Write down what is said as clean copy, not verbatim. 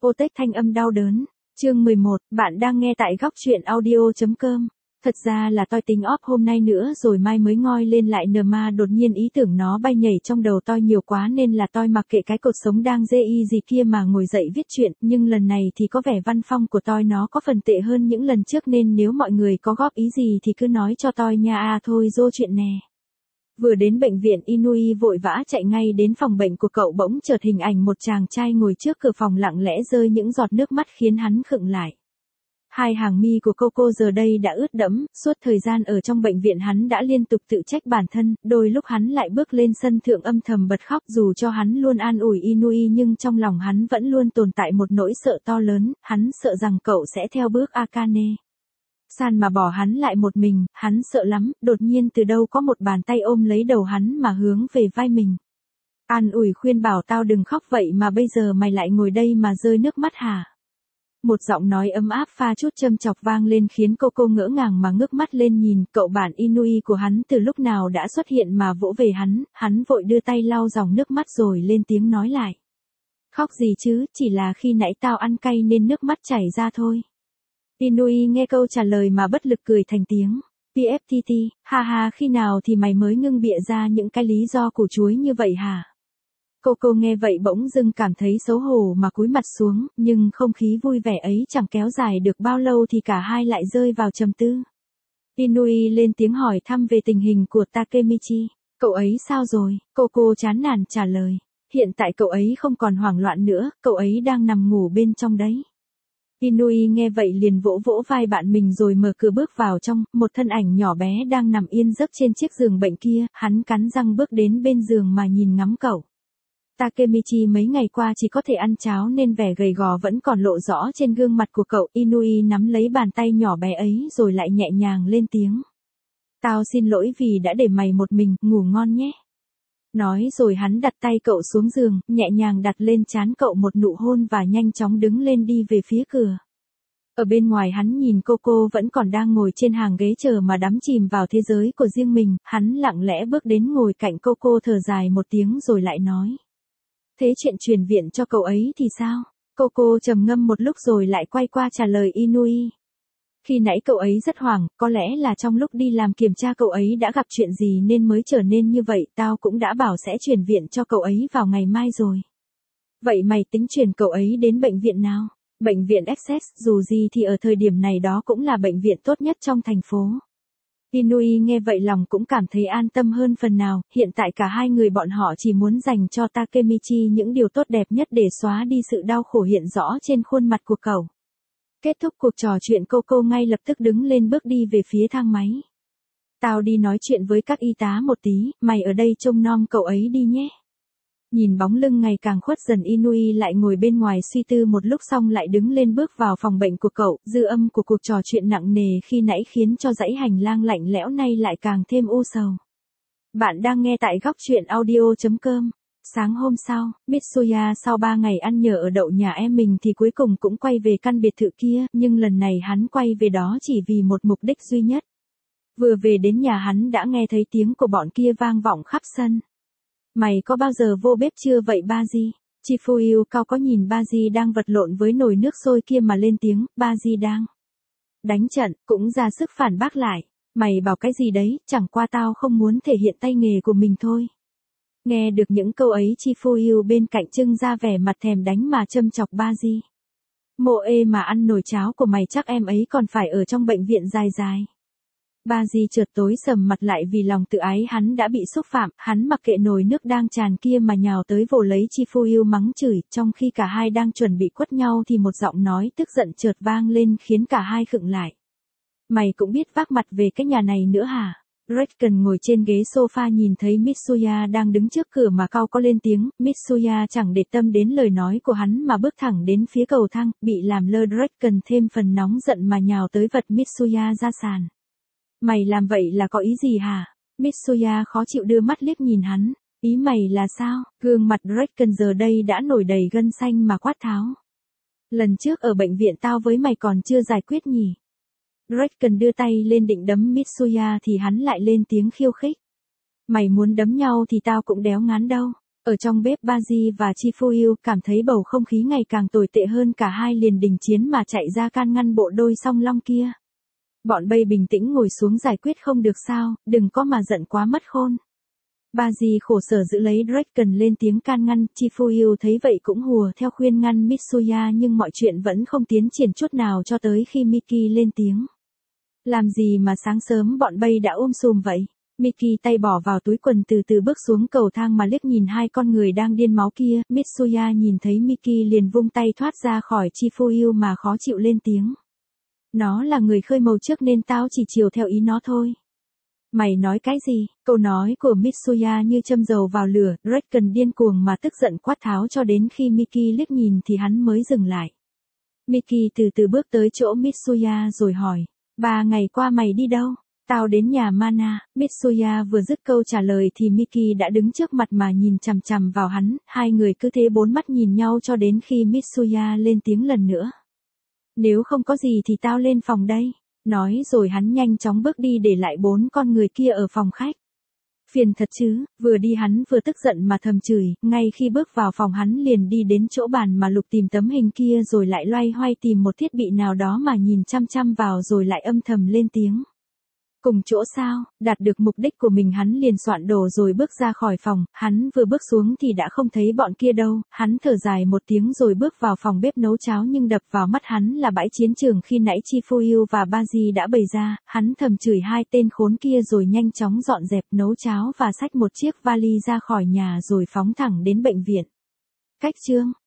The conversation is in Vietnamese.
Apotech thanh âm đau đớn. Chương 11, bạn đang nghe tại góc truyện audio.com. Thật ra là tôi tính off hôm nay nữa rồi mai mới ngoi lên lại nờ mà đột nhiên ý tưởng nó bay nhảy trong đầu tôi nhiều quá nên là tôi mặc kệ cái cột sống đang dê y gì kia mà ngồi dậy viết chuyện, nhưng lần này thì có vẻ văn phong của tôi nó có phần tệ hơn những lần trước nên nếu mọi người có góp ý gì thì cứ nói cho tôi nha. Thôi dô chuyện nè. Vừa đến bệnh viện, Inui vội vã chạy ngay đến phòng bệnh của cậu, bỗng chợt hình ảnh một chàng trai ngồi trước cửa phòng lặng lẽ rơi những giọt nước mắt khiến hắn khựng lại. Hai hàng mi của cô giờ đây đã ướt đẫm, suốt thời gian ở trong bệnh viện hắn đã liên tục tự trách bản thân, đôi lúc hắn lại bước lên sân thượng âm thầm bật khóc. Dù cho hắn luôn an ủi Inui nhưng trong lòng hắn vẫn luôn tồn tại một nỗi sợ to lớn, hắn sợ rằng cậu sẽ theo bước Akane san mà bỏ hắn lại một mình, hắn sợ lắm. Đột nhiên từ đâu có một bàn tay ôm lấy đầu hắn mà hướng về vai mình. An ủi khuyên bảo tao đừng khóc, vậy mà bây giờ mày lại ngồi đây mà rơi nước mắt hả? Một giọng nói ấm áp pha chút châm chọc vang lên khiến cô ngỡ ngàng mà ngước mắt lên nhìn. Cậu bạn Inui của hắn từ lúc nào đã xuất hiện mà vỗ về hắn vội đưa tay lau dòng nước mắt rồi lên tiếng nói lại. Khóc gì chứ, chỉ là khi nãy tao ăn cay nên nước mắt chảy ra thôi. Inui nghe câu trả lời mà bất lực cười thành tiếng. PFTT, ha ha, khi nào thì mày mới ngưng bịa ra những cái lý do củ chuối như vậy hả? Cô nghe vậy bỗng dưng cảm thấy xấu hổ mà cúi mặt xuống, nhưng không khí vui vẻ ấy chẳng kéo dài được bao lâu thì cả hai lại rơi vào trầm tư. Inui lên tiếng hỏi thăm về tình hình của Takemichi. Cậu ấy sao rồi? Cô chán nản trả lời. Hiện tại cậu ấy không còn hoảng loạn nữa, cậu ấy đang nằm ngủ bên trong đấy. Inui nghe vậy liền vỗ vai bạn mình rồi mở cửa bước vào trong, một thân ảnh nhỏ bé đang nằm yên giấc trên chiếc giường bệnh kia, hắn cắn răng bước đến bên giường mà nhìn ngắm cậu. Takemichi mấy ngày qua chỉ có thể ăn cháo nên vẻ gầy gò vẫn còn lộ rõ trên gương mặt của cậu. Inui nắm lấy bàn tay nhỏ bé ấy rồi lại nhẹ nhàng lên tiếng. Tao xin lỗi vì đã để mày một mình, ngủ ngon nhé. Nói rồi hắn đặt tay cậu xuống giường, nhẹ nhàng đặt lên trán cậu một nụ hôn và nhanh chóng đứng lên đi về phía cửa. Ở bên ngoài hắn nhìn cô vẫn còn đang ngồi trên hàng ghế chờ mà đắm chìm vào thế giới của riêng mình, hắn lặng lẽ bước đến ngồi cạnh cô thở dài một tiếng rồi lại nói. Thế chuyện chuyển viện cho cậu ấy thì sao? Cô trầm ngâm một lúc rồi lại quay qua trả lời Inui. Khi nãy cậu ấy rất hoảng, có lẽ là trong lúc đi làm kiểm tra cậu ấy đã gặp chuyện gì nên mới trở nên như vậy, tao cũng đã bảo sẽ chuyển viện cho cậu ấy vào ngày mai rồi. Vậy mày tính chuyển cậu ấy đến bệnh viện nào? Bệnh viện Access, dù gì thì ở thời điểm này đó cũng là bệnh viện tốt nhất trong thành phố. Inui nghe vậy lòng cũng cảm thấy an tâm hơn phần nào, hiện tại cả hai người bọn họ chỉ muốn dành cho Takemichi những điều tốt đẹp nhất để xóa đi sự đau khổ hiện rõ trên khuôn mặt của cậu. Kết thúc cuộc trò chuyện cô ngay lập tức đứng lên bước đi về phía thang máy. Tao đi nói chuyện với các y tá một tí, mày ở đây trông nom cậu ấy đi nhé. Nhìn bóng lưng ngày càng khuất dần, Inui lại ngồi bên ngoài suy tư một lúc xong lại đứng lên bước vào phòng bệnh của cậu. Dư âm của cuộc trò chuyện nặng nề khi nãy khiến cho dãy hành lang lạnh lẽo nay lại càng thêm u sầu. Bạn đang nghe tại góc truyện audio.com. Sáng hôm sau, Mitsuya sau 3 ngày ăn nhờ ở đậu nhà em mình thì cuối cùng cũng quay về căn biệt thự kia, nhưng lần này hắn quay về đó chỉ vì một mục đích duy nhất. Vừa về đến nhà hắn đã nghe thấy tiếng của bọn kia vang vọng khắp sân. Mày có bao giờ vô bếp chưa vậy Baji? Chifuyu cao có nhìn Baji đang vật lộn với nồi nước sôi kia mà lên tiếng. Baji đang đánh trận, cũng ra sức phản bác lại. Mày bảo cái gì đấy, chẳng qua tao không muốn thể hiện tay nghề của mình thôi. Nghe được những câu ấy, Chifuyu bên cạnh trưng ra vẻ mặt thèm đánh mà châm chọc Baji. Mộ ê mà ăn nồi cháo của mày chắc em ấy còn phải ở trong bệnh viện dài. Baji chợt tối sầm mặt lại vì lòng tự ái hắn đã bị xúc phạm, hắn mặc kệ nồi nước đang tràn kia mà nhào tới vồ lấy Chifuyu mắng chửi, trong khi cả hai đang chuẩn bị quất nhau thì một giọng nói tức giận chợt vang lên khiến cả hai khựng lại. Mày cũng biết vác mặt về cái nhà này nữa hả? Redken ngồi trên ghế sofa nhìn thấy Mitsuya đang đứng trước cửa mà cau có lên tiếng. Mitsuya chẳng để tâm đến lời nói của hắn mà bước thẳng đến phía cầu thang, bị làm lơ. Redken thêm phần nóng giận mà nhào tới vật Mitsuya ra sàn. Mày làm vậy là có ý gì hả? Mitsuya khó chịu đưa mắt liếc nhìn hắn. Ý mày là sao? Gương mặt Redken giờ đây đã nổi đầy gân xanh mà quát tháo. Lần trước ở bệnh viện tao với mày còn chưa giải quyết nhỉ? Redken đưa tay lên định đấm Mitsuya thì hắn lại lên tiếng khiêu khích. Mày muốn đấm nhau thì tao cũng đéo ngán đâu. Ở trong bếp Baji và Chifuyu cảm thấy bầu không khí ngày càng tồi tệ hơn, cả hai liền đình chiến mà chạy ra can ngăn bộ đôi song long kia. Bọn Bay bình tĩnh ngồi xuống giải quyết không được sao, đừng có mà giận quá mất khôn. Baji khổ sở giữ lấy Draken lên tiếng can ngăn, Chifuyu thấy vậy cũng hùa theo khuyên ngăn Mitsuya, nhưng mọi chuyện vẫn không tiến triển chút nào cho tới khi Miki lên tiếng. Làm gì mà sáng sớm bọn Bay đã sùm vậy? Miki tay bỏ vào túi quần từ từ bước xuống cầu thang mà liếc nhìn hai con người đang điên máu kia. Mitsuya nhìn thấy Miki liền vung tay thoát ra khỏi Chifuyu mà khó chịu lên tiếng. Nó là người khơi màu trước nên tao chỉ chiều theo ý nó thôi. Mày nói cái gì? Câu nói của Mitsuya như châm dầu vào lửa. Draken điên cuồng mà tức giận quát tháo cho đến khi Miki liếc nhìn thì hắn mới dừng lại. Miki từ từ bước tới chỗ Mitsuya rồi hỏi. 3 ngày qua mày đi đâu? Tao đến nhà Mana. Mitsuya vừa dứt câu trả lời thì Miki đã đứng trước mặt mà nhìn chằm chằm vào hắn. Hai người cứ thế bốn mắt nhìn nhau cho đến khi Mitsuya lên tiếng lần nữa. Nếu không có gì thì tao lên phòng đây. Nói rồi hắn nhanh chóng bước đi để lại 4 con người kia ở phòng khách. Phiền thật chứ, vừa đi hắn vừa tức giận mà thầm chửi, ngay khi bước vào phòng hắn liền đi đến chỗ bàn mà lục tìm tấm hình kia rồi lại loay hoay tìm một thiết bị nào đó mà nhìn chăm chăm vào rồi lại âm thầm lên tiếng. Cùng chỗ sao, đạt được mục đích của mình hắn liền soạn đồ rồi bước ra khỏi phòng, hắn vừa bước xuống thì đã không thấy bọn kia đâu, hắn thở dài một tiếng rồi bước vào phòng bếp nấu cháo nhưng đập vào mắt hắn là bãi chiến trường khi nãy Chifuyu và Baji đã bày ra, hắn thầm chửi hai tên khốn kia rồi nhanh chóng dọn dẹp nấu cháo và xách một chiếc vali ra khỏi nhà rồi phóng thẳng đến bệnh viện. Cách chương